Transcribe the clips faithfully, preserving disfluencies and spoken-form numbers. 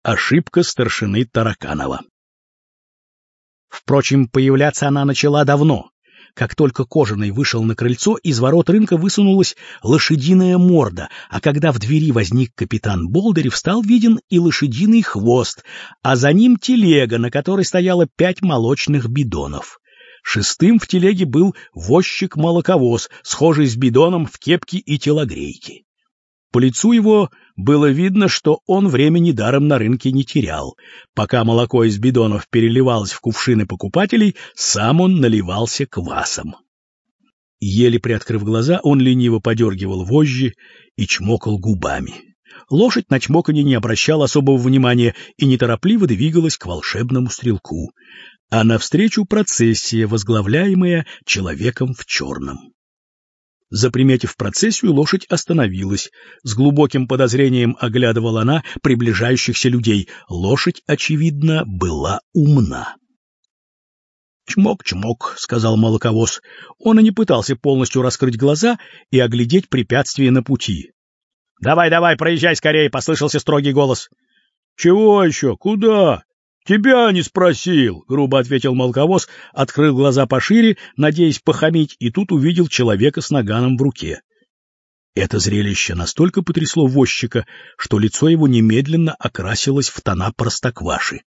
Ошибка старшины Тараканова. Впрочем, появляться она начала давно. Как только Кожаный вышел на крыльцо, из ворот рынка высунулась лошадиная морда, а когда в двери возник капитан Болдырев, стал виден и лошадиный хвост, а за ним телега, на которой стояло пять молочных бидонов. Шестым в телеге был возчик-молоковоз, схожий с бидоном в кепке и телогрейке. По лицу его было видно, что он времени даром на рынке не терял. Пока молоко из бидонов переливалось в кувшины покупателей, сам он наливался квасом. Еле приоткрыв глаза, он лениво подергивал вожжи и чмокал губами. Лошадь на чмоканье не обращала особого внимания и неторопливо двигалась к волшебному стрелку, а навстречу процессия, возглавляемая человеком в черном. Заприметив процессию, лошадь остановилась. С глубоким подозрением оглядывала она приближающихся людей. Лошадь, очевидно, была умна. «Чмок-чмок», — сказал молоковоз. Он и не пытался полностью раскрыть глаза и оглядеть препятствия на пути. «Давай-давай, проезжай скорее», — послышался строгий голос. «Чего еще? Куда?» «Тебя не спросил», — грубо ответил молоковоз, открыл глаза пошире, надеясь похамить, и тут увидел человека с наганом в руке. Это зрелище настолько потрясло возчика, что лицо его немедленно окрасилось в тона простокваши.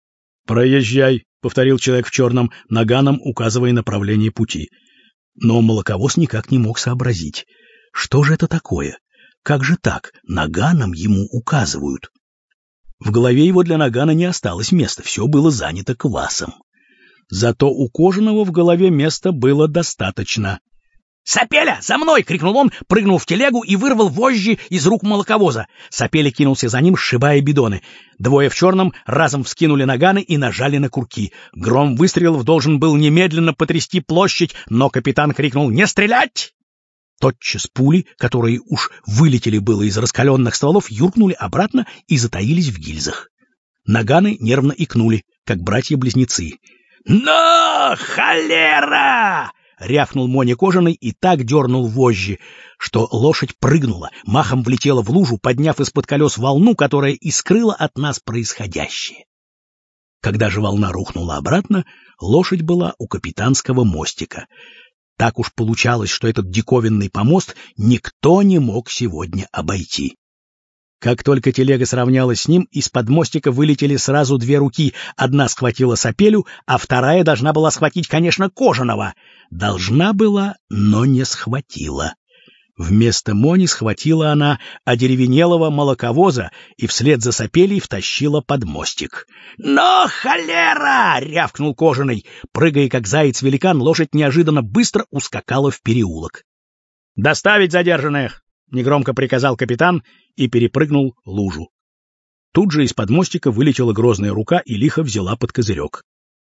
«Проезжай», — повторил человек в черном, наганом указывая направление пути. Но молоковоз никак не мог сообразить. Что же это такое? Как же так? Наганом ему указывают. В голове его для нагана не осталось места, все было занято квасом. Зато у Кожаного в голове места было достаточно. «Сапеля, за мной!» — крикнул он, прыгнул в телегу и вырвал вожжи из рук молоковоза. Сапеля кинулся за ним, сшибая бидоны. Двое в черном разом вскинули наганы и нажали на курки. Гром выстрелов должен был немедленно потрясти площадь, но капитан крикнул «Не стрелять!». Тотчас пули, которые уж вылетели было из раскаленных стволов, юркнули обратно и затаились в гильзах. Наганы нервно икнули, как братья-близнецы. «Но, холера!» — рявкнул Моня Кожаный и так дернул вожжи, что лошадь прыгнула, махом влетела в лужу, подняв из-под колес волну, которая и скрыла от нас происходящее. Когда же волна рухнула обратно, лошадь была у капитанского мостика. Так уж получалось, что этот диковинный помост никто не мог сегодня обойти. Как только телега сравнялась с ним, из-под мостика вылетели сразу две руки. Одна схватила Сапелю, а вторая должна была схватить, конечно, Кожаного. Должна была, но не схватила. Вместо Мони схватила она одеревенелого молоковоза и вслед за Сапелей втащила под мостик. «Но, холера!» — рявкнул Кожаный. Прыгая, как заяц-великан, лошадь неожиданно быстро ускакала в переулок. «Доставить задержанных!» — негромко приказал капитан и перепрыгнул лужу. Тут же из-под мостика вылетела грозная рука и лихо взяла под козырек.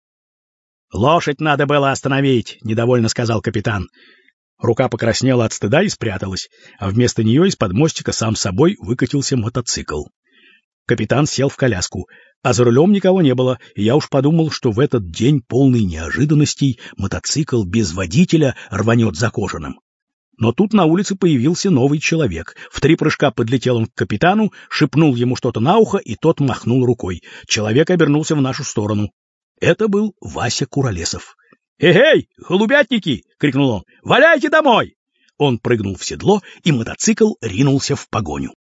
«Лошадь надо было остановить!» — недовольно сказал капитан. Рука покраснела от стыда и спряталась, а вместо нее из-под мостика сам собой выкатился мотоцикл. Капитан сел в коляску, а за рулем никого не было, и я уж подумал, что в этот день полный неожиданностей мотоцикл без водителя рванет за Кожаным. Но тут на улице появился новый человек. В три прыжка подлетел он к капитану, шепнул ему что-то на ухо, и тот махнул рукой. Человек обернулся в нашу сторону. Это был Вася Куролесов. «Эй-эй, голубятники!» — крикнул он. «Валяйте домой!» Он прыгнул в седло, и мотоцикл ринулся в погоню.